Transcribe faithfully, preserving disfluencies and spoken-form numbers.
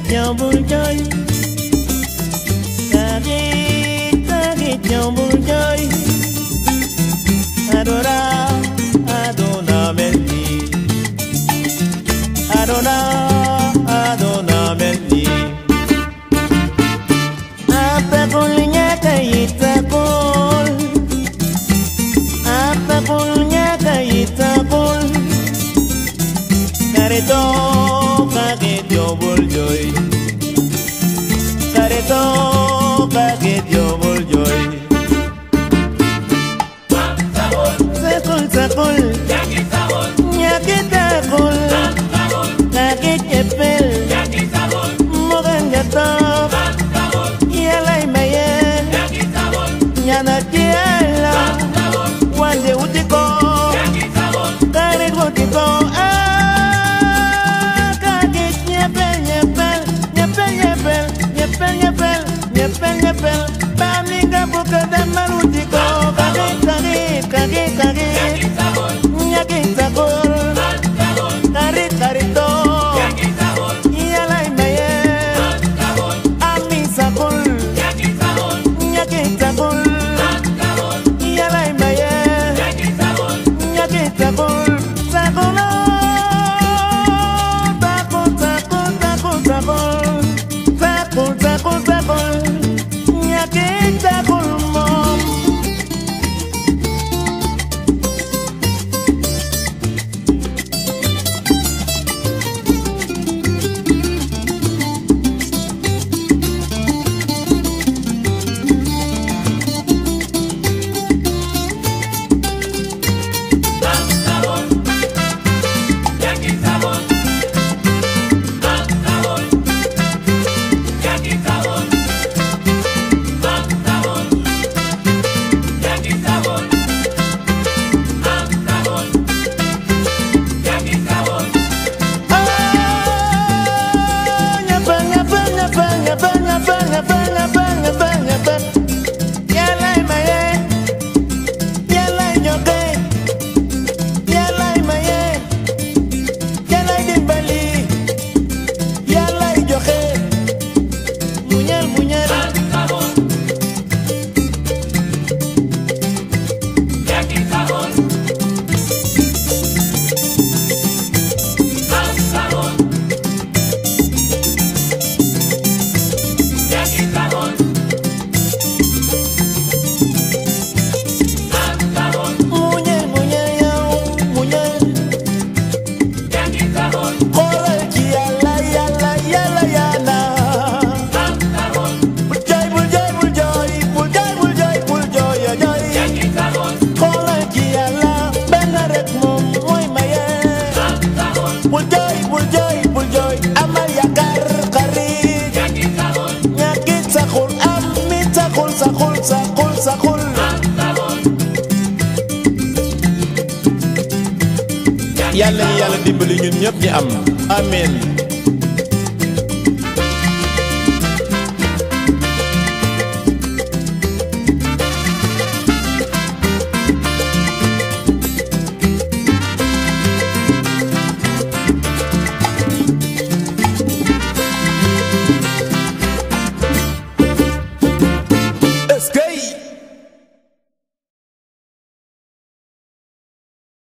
yow bul jooy xarit xarit yow bul jooy aduna aduna mel nii aduna aduna mel nii apagul ñàkk yi tagul apagul ñàkk yi tagul xarito xarit yow bul jooy xarito xarit yow bul jooy sakul sakul ñàkk tagul xarit ñeppel mogan nga toog yalay maye ñana ci Yàlla wande wuti ko xarit wuti ko Nyepel nyepel, bami nga buka demal uti ko. Kaki kaki kaki kaki, nyaki sakul, kari kari to, yalay maye, ami sakul, nyaki sakul, yalay maye, nyaki sakul, sakul, sakul sakul sakul sakul, sakul sakul sakul. Kita kulmom sakul sakul yàlla ñu yàlla dimbali ñun ñëpp ñu am amiin